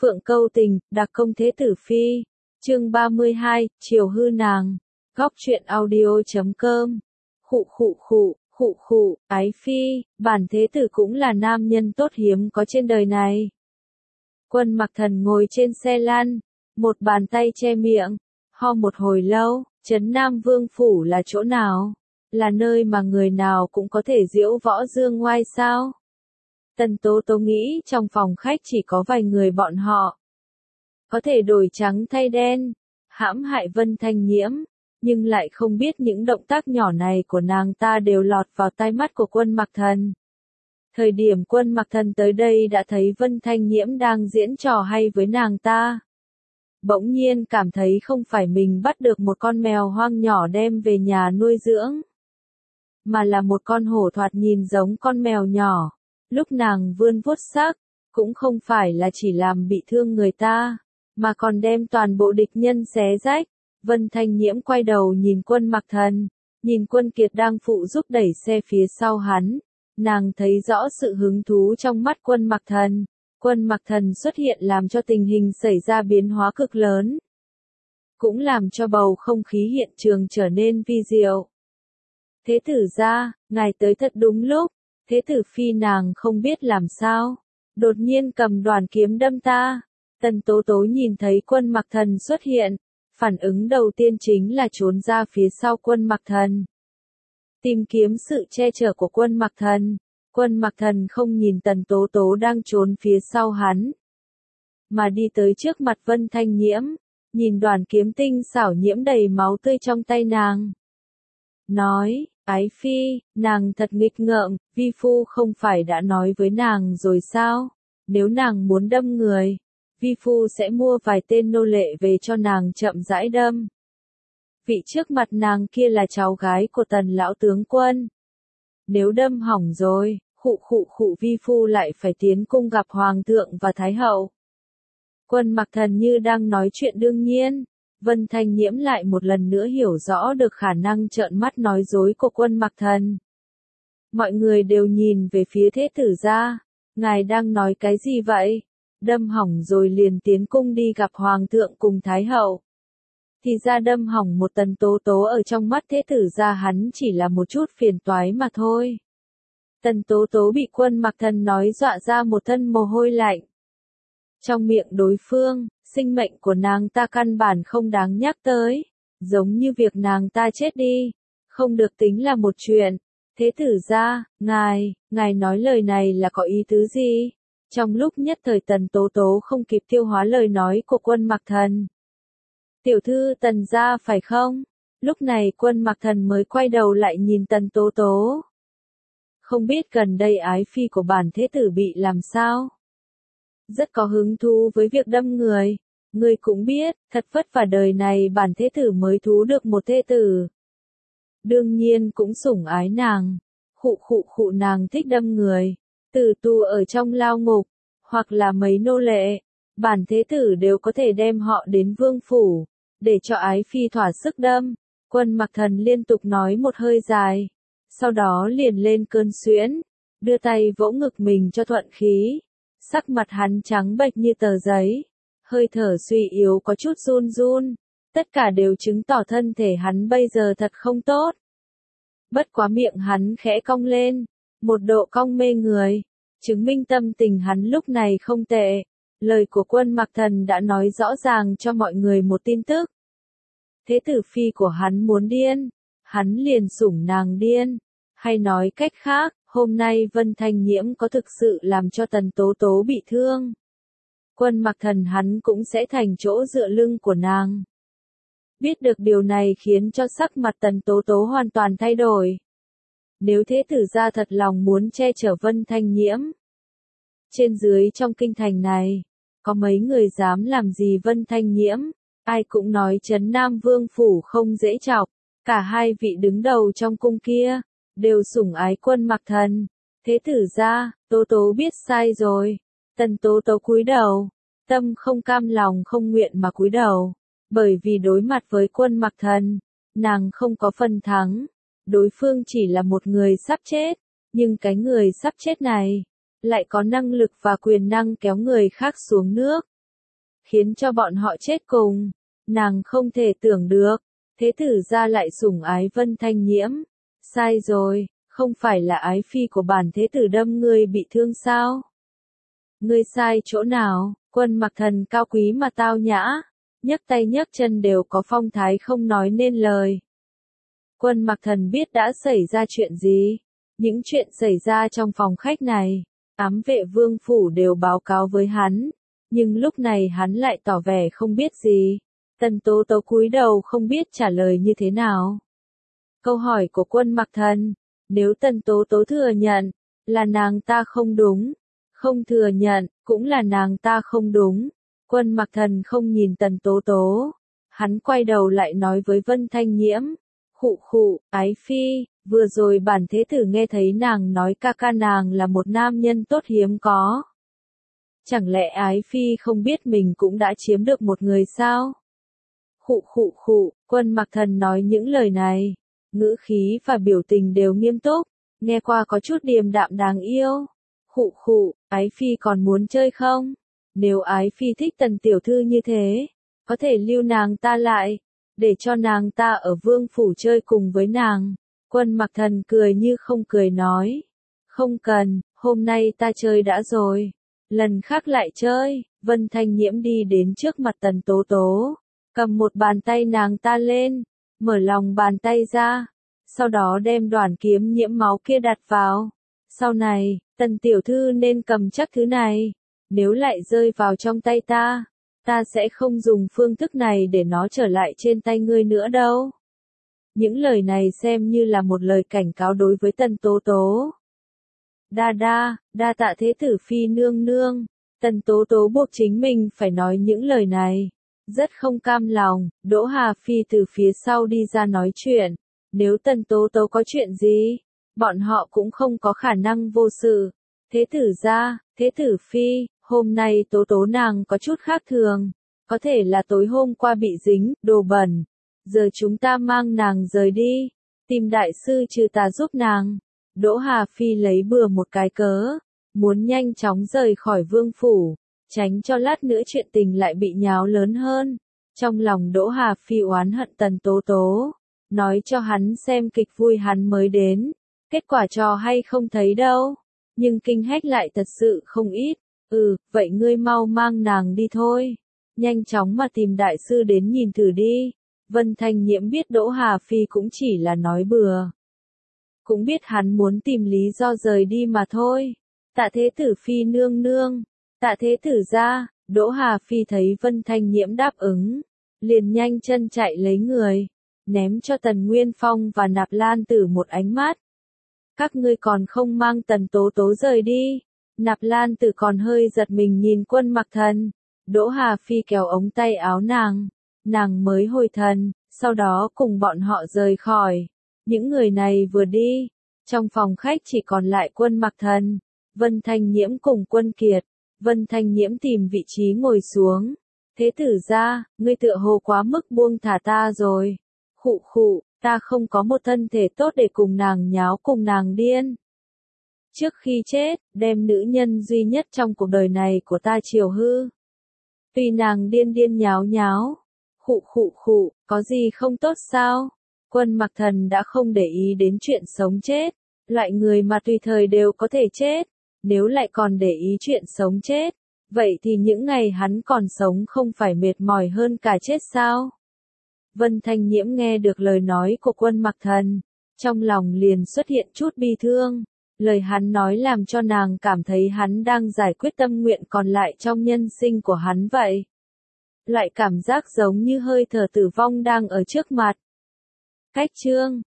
Phượng câu tình, đặc công thế tử phi. Chương 32, chiều hư nàng. Góc truyện audio.com. Ái phi, bản thế tử cũng là nam nhân tốt hiếm có trên đời này. Quân Mặc Thần ngồi trên xe lăn, một bàn tay che miệng, ho một hồi lâu. Trấn Nam Vương phủ là chỗ nào? Là nơi mà người nào cũng có thể diễu võ dương ngoai sao? Tần Tố Tố nghĩ trong phòng khách chỉ có vài người bọn họ có thể đổi trắng thay đen, hãm hại Vân Thanh Nhiễm, nhưng lại không biết những động tác nhỏ này của nàng ta đều lọt vào tai mắt của Quân Mặc Thần. Thời điểm Quân Mặc Thần tới đây đã thấy Vân Thanh Nhiễm đang diễn trò hay với nàng ta. Bỗng nhiên cảm thấy không phải mình bắt được một con mèo hoang nhỏ đem về nhà nuôi dưỡng, mà là một con hổ thoạt nhìn giống con mèo nhỏ. Lúc nàng vươn vuốt xác, cũng không phải là chỉ làm bị thương người ta, mà còn đem toàn bộ địch nhân xé rách. Vân Thanh Nhiễm quay đầu nhìn Quân Mặc Thần, nhìn Quân Kiệt đang phụ giúp đẩy xe phía sau hắn. Nàng thấy rõ sự hứng thú trong mắt Quân Mặc Thần. Quân Mặc Thần xuất hiện làm cho tình hình xảy ra biến hóa cực lớn, cũng làm cho bầu không khí hiện trường trở nên vi diệu. Thế tử gia, ngài tới thật đúng lúc. Thế tử phi nàng không biết làm sao, đột nhiên cầm đoàn kiếm đâm ta. Tần Tố Tố nhìn thấy Quân Mặc Thần xuất hiện, phản ứng đầu tiên chính là trốn ra phía sau Quân Mặc Thần, tìm kiếm sự che chở của Quân Mặc Thần. Quân Mặc Thần không nhìn Tần Tố Tố đang trốn phía sau hắn, mà đi tới trước mặt Vân Thanh Nhiễm, nhìn đoàn kiếm tinh xảo nhiễm đầy máu tươi trong tay nàng, nói: Ái phi, nàng thật nghịch ngợm, vi phu không phải đã nói với nàng rồi sao? Nếu nàng muốn đâm người, vi phu sẽ mua vài tên nô lệ về cho nàng chậm rãi đâm. Vị trước mặt nàng kia là cháu gái của Tần lão tướng quân. Nếu đâm hỏng rồi, vi phu lại phải tiến cung gặp hoàng thượng và thái hậu. Quân Mặc Thần như đang nói chuyện đương nhiên. Vân Thanh Nhiễm lại một lần nữa hiểu rõ được khả năng trợn mắt nói dối của Quân Mặc Thần. Mọi người đều nhìn về phía thế tử gia. Ngài đang nói cái gì vậy? Đâm hỏng rồi liền tiến cung đi gặp hoàng thượng cùng thái hậu. Thì ra đâm hỏng một Tần Tố Tố ở trong mắt thế tử gia hắn chỉ là một chút phiền toái mà thôi. Tần Tố Tố bị Quân Mặc Thần nói dọa ra một thân mồ hôi lạnh. Trong miệng đối phương, sinh mệnh của nàng ta căn bản không đáng nhắc tới, giống như việc nàng ta chết đi, không được tính là một chuyện. Thế tử gia, ngài nói lời này là có ý tứ gì? Trong lúc nhất thời Tần Tố Tố không kịp tiêu hóa lời nói của Quân Mặc Thần. Tiểu thư Tần gia phải không? Lúc này Quân Mặc Thần mới quay đầu lại nhìn Tần Tố Tố. Không biết gần đây ái phi của bản thế tử bị làm sao? Rất có hứng thú với việc đâm người. Ngươi cũng biết, thật vất vả đời này bản thế tử mới thú được một thế tử. Đương nhiên cũng sủng ái nàng. Nàng thích đâm người. Tử tù ở trong lao ngục, hoặc là mấy nô lệ. Bản thế tử đều có thể đem họ đến vương phủ, để cho ái phi thỏa sức đâm. Quân Mặc Thần liên tục nói một hơi dài. Sau đó liền lên cơn suyễn, đưa tay vỗ ngực mình cho thuận khí. Sắc mặt hắn trắng bệch như tờ giấy, hơi thở suy yếu có chút run run, tất cả đều chứng tỏ thân thể hắn bây giờ thật không tốt. Bất quá miệng hắn khẽ cong lên, một độ cong mê người, chứng minh tâm tình hắn lúc này không tệ. Lời của Quân Mặc Thần đã nói rõ ràng cho mọi người một tin tức. Thế tử phi của hắn muốn điên, hắn liền sủng nàng điên, hay nói cách khác, hôm nay Vân Thanh Nhiễm có thực sự làm cho Tần Tố Tố bị thương. Quân Mặc Thần hắn cũng sẽ thành chỗ dựa lưng của nàng. Biết được điều này khiến cho sắc mặt Tần Tố Tố hoàn toàn thay đổi. Nếu thế tử gia thật lòng muốn che chở Vân Thanh Nhiễm, trên dưới trong kinh thành này, có mấy người dám làm gì Vân Thanh Nhiễm? Ai cũng nói Trấn Nam Vương phủ không dễ chọc, cả hai vị đứng đầu trong cung kia đều sủng ái Quân Mặc Thần. Thế tử gia, Tố Tố biết sai rồi. Tần Tố Tố cúi đầu, tâm không cam lòng không nguyện mà cúi đầu, bởi vì đối mặt với Quân Mặc Thần, nàng không có phần thắng. Đối phương chỉ là một người sắp chết, nhưng cái người sắp chết này lại có năng lực và quyền năng kéo người khác xuống nước. khiến cho bọn họ chết cùng. Nàng không thể tưởng được, thế tử gia lại sủng ái Vân Thanh Nhiễm. Sai rồi, không phải là ái phi của bản thế tử đâm ngươi bị thương sao? Ngươi sai chỗ nào? Quân Mặc Thần cao quý mà tao nhã, nhấc tay nhấc chân đều có phong thái không nói nên lời. Quân Mặc Thần biết đã xảy ra chuyện gì, những chuyện xảy ra trong phòng khách này, ám vệ vương phủ đều báo cáo với hắn, nhưng lúc này hắn lại tỏ vẻ không biết gì. Tần Tố Tố cúi đầu không biết trả lời như thế nào. Câu hỏi của Quân Mặc Thần, nếu Tần Tố Tố thừa nhận, là nàng ta không đúng, không thừa nhận, cũng là nàng ta không đúng. Quân Mặc Thần không nhìn Tần Tố Tố, hắn quay đầu lại nói với Vân Thanh Nhiễm, khụ khụ, ái phi, vừa rồi bản thế tử nghe thấy nàng nói ca ca nàng là một nam nhân tốt hiếm có. Chẳng lẽ ái phi không biết mình cũng đã chiếm được một người sao? Khụ khụ khụ, Quân Mặc Thần nói những lời này, ngữ khí và biểu tình đều nghiêm túc, nghe qua có chút điềm đạm đáng yêu. Khụ khụ, ái phi còn muốn chơi không? Nếu ái phi thích Tần tiểu thư như thế, có thể lưu nàng ta lại, để cho nàng ta ở vương phủ chơi cùng với nàng. Quân Mặc Thần cười như không cười nói, không cần, hôm nay ta chơi đã rồi, lần khác lại chơi. Vân Thanh Nhiễm đi đến trước mặt Tần Tố Tố, cầm một bàn tay nàng ta lên, mở lòng bàn tay ra, sau đó đem đoàn kiếm nhiễm máu kia đặt vào. Sau này, Tần tiểu thư nên cầm chắc thứ này, nếu lại rơi vào trong tay ta sẽ không dùng phương thức này để nó trở lại trên tay ngươi nữa đâu. Những lời này xem như là một lời cảnh cáo đối với Tần Tố Tố. Đa tạ thế tử phi nương nương. Tần Tố Tố buộc chính mình phải nói những lời này. Rất không cam lòng, Đỗ Hà Phi từ phía sau đi ra nói chuyện. Nếu Tần Tố Tố có chuyện gì, bọn họ cũng không có khả năng vô sự. Thế tử gia, thế tử phi, hôm nay Tố Tố nàng có chút khác thường. Có thể là tối hôm qua bị dính, đồ bẩn. Giờ chúng ta mang nàng rời đi, tìm đại sư trừ tà giúp nàng. Đỗ Hà Phi lấy bừa một cái cớ, muốn nhanh chóng rời khỏi vương phủ, tránh cho lát nữa chuyện tình lại bị nháo lớn hơn. Trong lòng Đỗ Hà Phi oán hận Tần Tố Tố, nói cho hắn xem kịch vui hắn mới đến, kết quả trò hay không thấy đâu, nhưng kinh hách lại thật sự không ít. Vậy ngươi mau mang nàng đi thôi, nhanh chóng mà tìm đại sư đến nhìn thử đi. Vân Thanh Nhiễm biết Đỗ Hà Phi cũng chỉ là nói bừa, cũng biết hắn muốn tìm lý do rời đi mà thôi. Tạ thế tử phi nương nương, tạ thế tử gia. Đỗ Hà Phi thấy Vân Thanh Nhiễm đáp ứng, liền nhanh chân chạy lấy người, ném cho Tần Nguyên Phong và Nạp Lan Tử một ánh mắt. Các ngươi còn không mang Tần Tố Tố rời đi. Nạp Lan Tử còn hơi giật mình nhìn Quân Mặc Thần. Đỗ Hà Phi kéo ống tay áo nàng mới hồi thần, sau đó cùng bọn họ rời khỏi. Những người này vừa đi, trong phòng khách chỉ còn lại Quân Mặc Thần, Vân Thanh Nhiễm cùng Quân Kiệt. Vân Thanh Nhiễm tìm vị trí ngồi xuống. Thế tử gia, ngươi tựa hồ quá mức buông thả ta rồi. Khụ khụ, ta không có một thân thể tốt để cùng nàng nháo cùng nàng điên. Trước khi chết, đem nữ nhân duy nhất trong cuộc đời này của ta chiều hư. Tuy nàng điên điên nháo nháo. Khụ khụ khụ, có gì không tốt sao? Quân Mặc Thần đã không để ý đến chuyện sống chết. Loại người mà tùy thời đều có thể chết. Nếu lại còn để ý chuyện sống chết, vậy thì những ngày hắn còn sống không phải mệt mỏi hơn cả chết sao? Vân Thanh Nhiễm nghe được lời nói của Quân Mặc Thần, trong lòng liền xuất hiện chút bi thương. Lời hắn nói làm cho nàng cảm thấy hắn đang giải quyết tâm nguyện còn lại trong nhân sinh của hắn vậy. Loại cảm giác giống như hơi thở tử vong đang ở trước mặt. Cách chương